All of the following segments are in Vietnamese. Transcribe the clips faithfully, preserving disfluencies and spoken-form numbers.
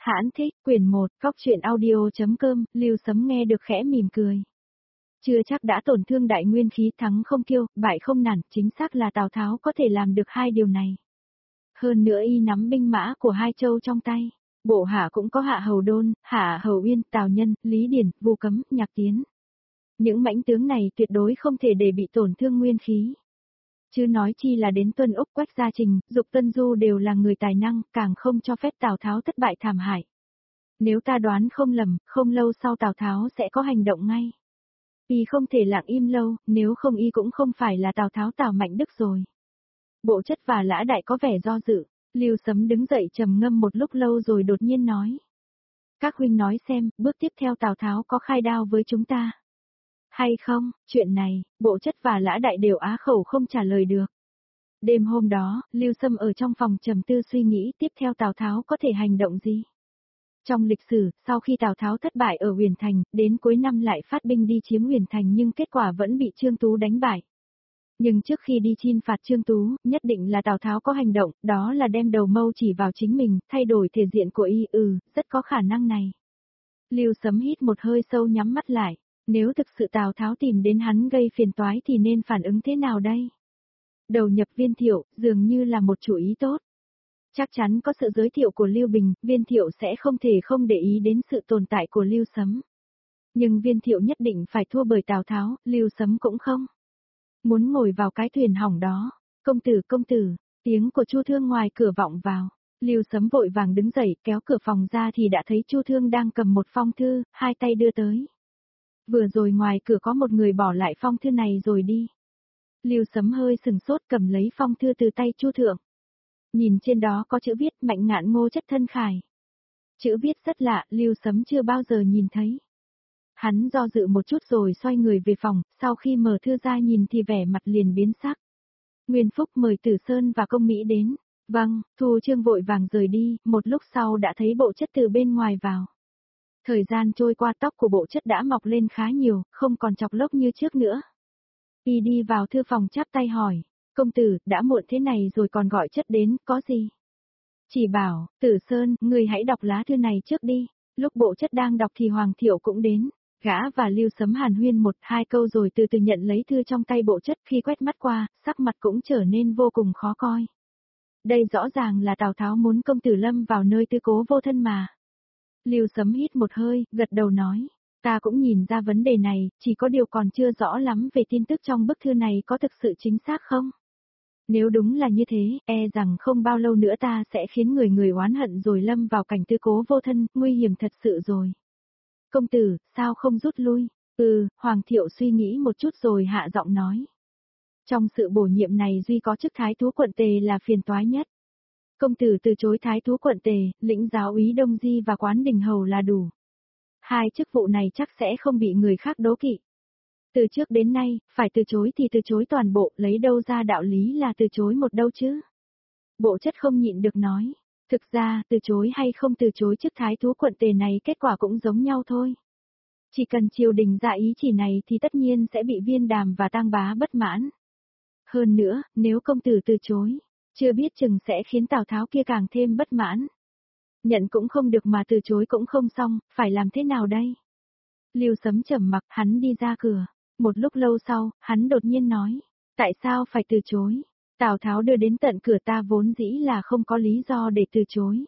Hãn thích, quyển một, Cóc truyện audio.com, Lưu Sấm nghe được khẽ mỉm cười. Chưa chắc đã tổn thương đại nguyên khí, thắng không kiêu, bại không nản, chính xác là Tào Tháo có thể làm được hai điều này. Hơn nữa y nắm binh mã của hai châu trong tay. Bộ hạ cũng có Hạ Hầu Đôn, Hạ Hầu Uyên, Tào Nhân, Lý Điển, Vu Cấm, Nhạc Tiến. Những mãnh tướng này tuyệt đối không thể để bị tổn thương nguyên khí. Chứ nói chi là đến Tuân Úc, Quách Gia Trình, Dục Tuân Du đều là người tài năng, càng không cho phép Tào Tháo thất bại thảm hại. Nếu ta đoán không lầm, không lâu sau Tào Tháo sẽ có hành động ngay. Y không thể lặng im lâu, nếu không y cũng không phải là Tào Tháo Tào Mạnh Đức rồi. Bộ Chất và Lã Đại có vẻ do dự, Lưu Sấm đứng dậy trầm ngâm một lúc lâu rồi đột nhiên nói. Các huynh nói xem, bước tiếp theo Tào Tháo có khai đao với chúng ta hay không? Chuyện này, Bộ Chất và Lã Đại đều á khẩu không trả lời được. Đêm hôm đó, Lưu Sâm ở trong phòng trầm tư suy nghĩ tiếp theo Tào Tháo có thể hành động gì. Trong lịch sử, sau khi Tào Tháo thất bại ở Huyền Thành, đến cuối năm lại phát binh đi chiếm Huyền Thành nhưng kết quả vẫn bị Trương Tú đánh bại. Nhưng trước khi đi chinh phạt Trương Tú, nhất định là Tào Tháo có hành động, đó là đem đầu mâu chỉ vào chính mình, thay đổi thể diện của y, ừ, rất có khả năng này. Lưu Sấm hít một hơi sâu nhắm mắt lại, nếu thực sự Tào Tháo tìm đến hắn gây phiền toái thì nên phản ứng thế nào đây? Đầu nhập Viên Thiệu, dường như là một chủ ý tốt. Chắc chắn có sự giới thiệu của Lưu Bình, Viên Thiệu sẽ không thể không để ý đến sự tồn tại của Lưu Sấm. Nhưng Viên Thiệu nhất định phải thua bởi Tào Tháo, Lưu Sấm cũng không. Muốn ngồi vào cái thuyền hỏng đó. Công tử, công tử, tiếng của Chu Thương ngoài cửa vọng vào. Lưu Sấm vội vàng đứng dậy, kéo cửa phòng ra thì đã thấy Chu Thương đang cầm một phong thư, hai tay đưa tới. Vừa rồi ngoài cửa có một người bỏ lại phong thư này rồi đi. Lưu Sấm hơi sừng sốt cầm lấy phong thư từ tay Chu Thượng. Nhìn trên đó có chữ viết Mạnh Ngạn Ngô Chất Thân Khải. Chữ viết rất lạ, Lưu Sấm chưa bao giờ nhìn thấy. Hắn do dự một chút rồi xoay người về phòng, sau khi mở thư ra nhìn thì vẻ mặt liền biến sắc. Nguyên Phúc mời Tử Sơn và Công Mỹ đến. Vâng, Thu Trương vội vàng rời đi, một lúc sau đã thấy Bộ Chất từ bên ngoài vào. Thời gian trôi qua tóc của Bộ Chất đã mọc lên khá nhiều, không còn chọc lốc như trước nữa. Y đi vào thư phòng chắp tay hỏi, công tử, đã muộn thế này rồi còn gọi Chất đến, có gì? Chỉ bảo, Tử Sơn, người hãy đọc lá thư này trước đi. Lúc Bộ Chất đang đọc thì Hoàng Thiệu cũng đến. Gã và Lưu Sấm hàn huyên một hai câu rồi từ từ nhận lấy thư trong tay Bộ Chất, khi quét mắt qua, sắc mặt cũng trở nên vô cùng khó coi. Đây rõ ràng là Tào Tháo muốn công tử lâm vào nơi tư cố vô thân mà. Lưu Sấm hít một hơi, gật đầu nói, ta cũng nhìn ra vấn đề này, chỉ có điều còn chưa rõ lắm về tin tức trong bức thư này có thực sự chính xác không? Nếu đúng là như thế, e rằng không bao lâu nữa ta sẽ khiến người người oán hận rồi lâm vào cảnh tư cố vô thân, nguy hiểm thật sự rồi. Công tử, sao không rút lui? Ừ, Hoàng Thiệu suy nghĩ một chút rồi hạ giọng nói. Trong sự bổ nhiệm này duy có chức Thái Thú quận Tề là phiền toái nhất. Công tử từ chối Thái Thú quận Tề, lĩnh giáo úy Đông Di và Quán Đình Hầu là đủ. Hai chức vụ này chắc sẽ không bị người khác đố kỵ. Từ trước đến nay, phải từ chối thì từ chối toàn bộ, lấy đâu ra đạo lý là từ chối một đâu chứ? Bộ Chất không nhịn được nói. Thực ra, từ chối hay không từ chối chức Thái Thú quận Tề này kết quả cũng giống nhau thôi. Chỉ cần triều đình ra ý chỉ này thì tất nhiên sẽ bị Viên Đàm và Tang Bá bất mãn. Hơn nữa, nếu công tử từ chối, chưa biết chừng sẽ khiến Tào Tháo kia càng thêm bất mãn. Nhận cũng không được mà từ chối cũng không xong, phải làm thế nào đây? Lưu Sấm trầm mặc, hắn đi ra cửa. Một lúc lâu sau, hắn đột nhiên nói, tại sao phải từ chối? Tào Tháo đưa đến tận cửa ta vốn dĩ là không có lý do để từ chối.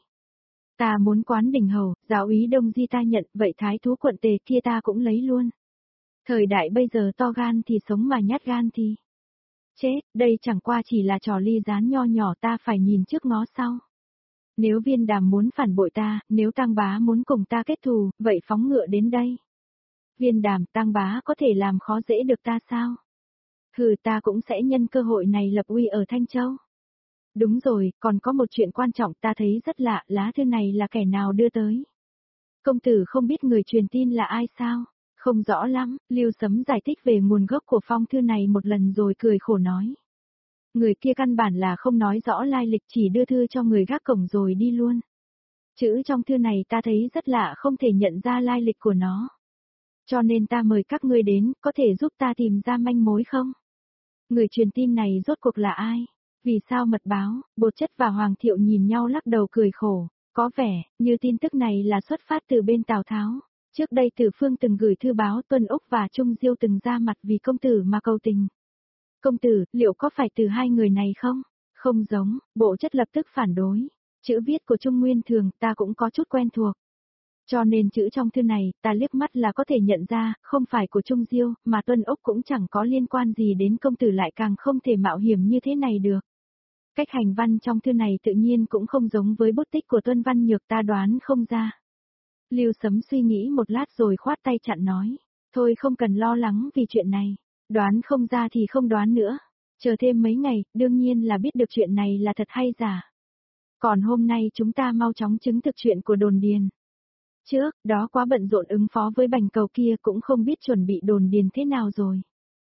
Ta muốn Quán Đình Hầu, giáo úy Đông Di ta nhận, vậy Thái Thú quận Tề kia ta cũng lấy luôn. Thời đại bây giờ to gan thì sống mà nhát gan thì chết, đây chẳng qua chỉ là trò ly gián nho nhỏ, ta phải nhìn trước ngó sau. Nếu Viên Đàm muốn phản bội ta, nếu Tang Bá muốn cùng ta kết thù, vậy phóng ngựa đến đây. Viên Đàm, Tang Bá có thể làm khó dễ được ta sao? Hừ, ta cũng sẽ nhân cơ hội này lập uy ở Thanh Châu. Đúng rồi, còn có một chuyện quan trọng ta thấy rất lạ, lá thư này là kẻ nào đưa tới? Công tử không biết người truyền tin là ai sao? Không rõ lắm, Lưu Sấm giải thích về nguồn gốc của phong thư này một lần rồi cười khổ nói. Người kia căn bản là không nói rõ lai lịch, chỉ đưa thư cho người gác cổng rồi đi luôn. Chữ trong thư này ta thấy rất lạ, không thể nhận ra lai lịch của nó. Cho nên ta mời các ngươi đến, có thể giúp ta tìm ra manh mối không? Người truyền tin này rốt cuộc là ai? Vì sao mật báo? Bột Chất và Hoàng Thiệu nhìn nhau lắc đầu cười khổ. Có vẻ, như tin tức này là xuất phát từ bên Tào Tháo. Trước đây Tử Phương từng gửi thư báo Tuân Úc và Trung Diêu từng ra mặt vì công tử mà cầu tình. Công tử, liệu có phải từ hai người này không? Không giống, Bộ Chất lập tức phản đối. Chữ viết của Trung Nguyên Thường ta cũng có chút quen thuộc. Cho nên chữ trong thư này, ta liếc mắt là có thể nhận ra, không phải của Trung Diêu, mà Tuân Úc cũng chẳng có liên quan gì đến công tử, lại càng không thể mạo hiểm như thế này được. Cách hành văn trong thư này tự nhiên cũng không giống với bút tích của Tuân Văn Nhược, ta đoán không ra. Lưu Sấm suy nghĩ một lát rồi khoát tay chặn nói, thôi không cần lo lắng vì chuyện này, đoán không ra thì không đoán nữa, chờ thêm mấy ngày, đương nhiên là biết được chuyện này là thật hay giả. Còn hôm nay chúng ta mau chóng chứng thực chuyện của đồn điền. Trước, đó quá bận rộn ứng phó với bành cầu kia cũng không biết chuẩn bị đồn điền thế nào rồi.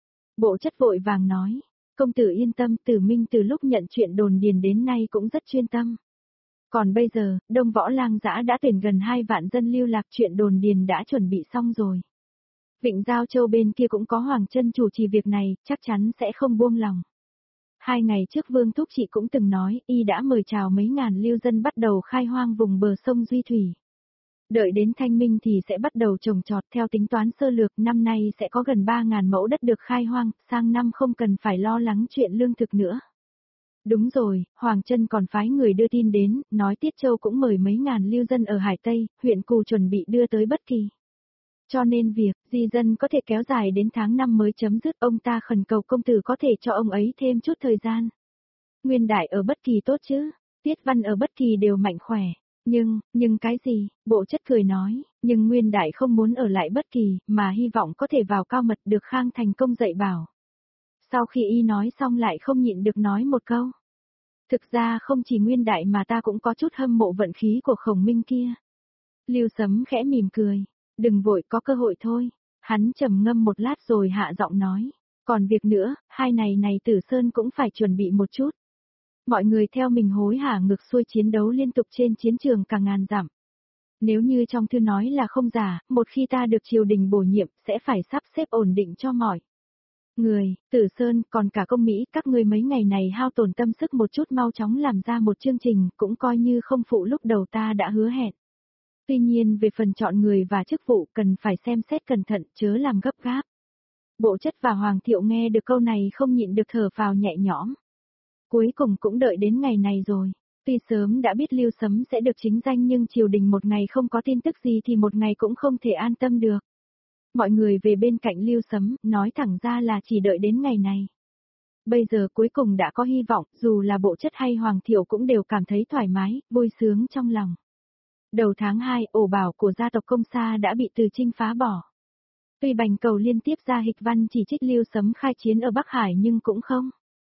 Bộ Chất vội vàng nói, công tử yên tâm, Tử Minh từ lúc nhận chuyện đồn điền đến nay cũng rất chuyên tâm. Còn bây giờ, Đông Võ Lang Dã đã tuyển gần hai vạn dân lưu lạc, chuyện đồn điền đã chuẩn bị xong rồi. Vịnh Giao Châu bên kia cũng có Hoàng Chân chủ trì việc này, chắc chắn sẽ không buông lòng. Hai ngày trước Vương Thúc Chị cũng từng nói, y đã mời chào mấy ngàn lưu dân bắt đầu khai hoang vùng bờ sông Duy Thủy. Đợi đến thanh minh thì sẽ bắt đầu trồng trọt, theo tính toán sơ lược, năm nay sẽ có gần ba ngàn mẫu đất được khai hoang, sang năm không cần phải lo lắng chuyện lương thực nữa. Đúng rồi, Hoàng Chân còn phái người đưa tin đến, nói Tiết Châu cũng mời mấy ngàn lưu dân ở Hải Tây, huyện Cù chuẩn bị đưa tới Bất Kỳ. Cho nên việc di dân có thể kéo dài đến tháng năm mới chấm dứt, ông ta khẩn cầu công tử có thể cho ông ấy thêm chút thời gian. Nguyên Đại ở Bất Kỳ tốt chứ, Tiết Văn ở Bất Kỳ đều mạnh khỏe. Nhưng, nhưng cái gì? Bộ Chất cười nói, nhưng Nguyên Đại không muốn ở lại Bất Kỳ, mà hy vọng có thể vào Cao Mật được Khang thành công dạy bảo. Sau khi y nói xong lại không nhịn được nói một câu. Thực ra không chỉ Nguyên Đại mà ta cũng có chút hâm mộ vận khí của Khổng Minh kia. Lưu Sấm khẽ mỉm cười, đừng vội, có cơ hội thôi. Hắn trầm ngâm một lát rồi hạ giọng nói, còn việc nữa, hai này này Tử Sơn cũng phải chuẩn bị một chút. Mọi người theo mình hối hả ngược xuôi chiến đấu liên tục trên chiến trường cả ngàn dặm. Nếu như trong thư nói là không giả, một khi ta được triều đình bổ nhiệm, sẽ phải sắp xếp ổn định cho mọi người, Tử Sơn, còn cả công Mỹ, các ngươi mấy ngày này hao tổn tâm sức một chút, mau chóng làm ra một chương trình, cũng coi như không phụ lúc đầu ta đã hứa hẹn. Tuy nhiên về phần chọn người và chức vụ cần phải xem xét cẩn thận, chớ làm gấp gáp. Bộ Chất và Hoàng Thiệu nghe được câu này không nhịn được thở phào nhẹ nhõm. Cuối cùng cũng đợi đến ngày này rồi. Tuy sớm đã biết Lưu Sấm sẽ được chính danh nhưng triều đình một ngày không có tin tức gì thì một ngày cũng không thể an tâm được. Mọi người về bên cạnh Lưu Sấm, nói thẳng ra là chỉ đợi đến ngày này. Bây giờ cuối cùng đã có hy vọng, dù là Bộ Chất hay Hoàng Thiệu cũng đều cảm thấy thoải mái, vui sướng trong lòng. Đầu tháng hai, ổ bảo của gia tộc Công Sa đã bị Từ Trinh phá bỏ. Tuy Bành Cầu liên tiếp ra hịch văn chỉ trích Lưu Sấm khai chiến ở Bắc Hải nhưng cũng không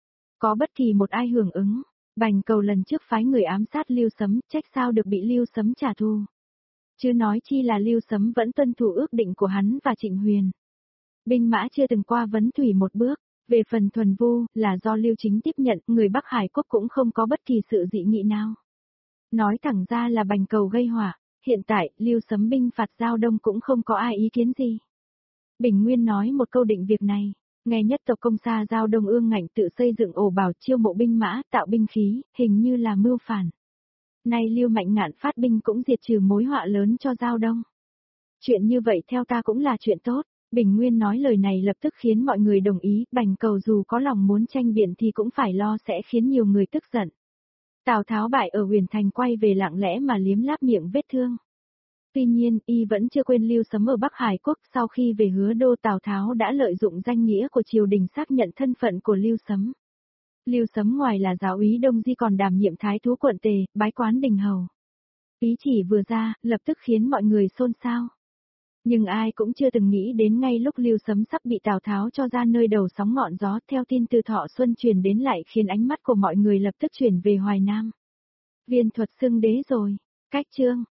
có bất kỳ một ai hưởng ứng. Bành Cầu lần trước phái người ám sát Lưu Sấm, trách sao được bị Lưu Sấm trả thù. Chứ nói chi là Lưu Sấm vẫn tuân thủ ước định của hắn và Trịnh Huyền. Binh mã chưa từng qua vấn thủy một bước, về phần Thuần Vu, là do Lưu Chính tiếp nhận, người Bắc Hải quốc cũng không có bất kỳ sự dị nghị nào. Nói thẳng ra là Bành Cầu gây họa, hiện tại, Lưu Sấm binh phạt Giao Đông cũng không có ai ý kiến gì. Bình Nguyên nói một câu định việc này. Nghe nhất tộc Công Sa Giao Đông ương ngạnh tự xây dựng ổ bảo chiêu mộ binh mã, tạo binh khí, hình như là mưu phản. Nay Lưu Mạnh Ngạn phát binh cũng diệt trừ mối họa lớn cho Giao Đông. Chuyện như vậy theo ta cũng là chuyện tốt. Bình Nguyên nói lời này lập tức khiến mọi người đồng ý, Bành Cầu dù có lòng muốn tranh biện thì cũng phải lo sẽ khiến nhiều người tức giận. Tào Tháo bại ở Huyền Thành quay về lặng lẽ mà liếm láp miệng vết thương. Tuy nhiên, y vẫn chưa quên Lưu Sấm ở Bắc Hải quốc, sau khi về Hứa Đô Tào Tháo đã lợi dụng danh nghĩa của triều đình xác nhận thân phận của Lưu Sấm. Lưu Sấm ngoài là giáo úy Đông Di còn đảm nhiệm thái thú quận Tề, bái quán đình hầu. Ý chỉ vừa ra, lập tức khiến mọi người xôn xao. Nhưng ai cũng chưa từng nghĩ đến ngay lúc Lưu Sấm sắp bị Tào Tháo cho ra nơi đầu sóng ngọn gió, theo tin từ Thọ Xuân truyền đến lại khiến ánh mắt của mọi người lập tức chuyển về Hoài Nam. Viên thuật xưng đế rồi, cách chương.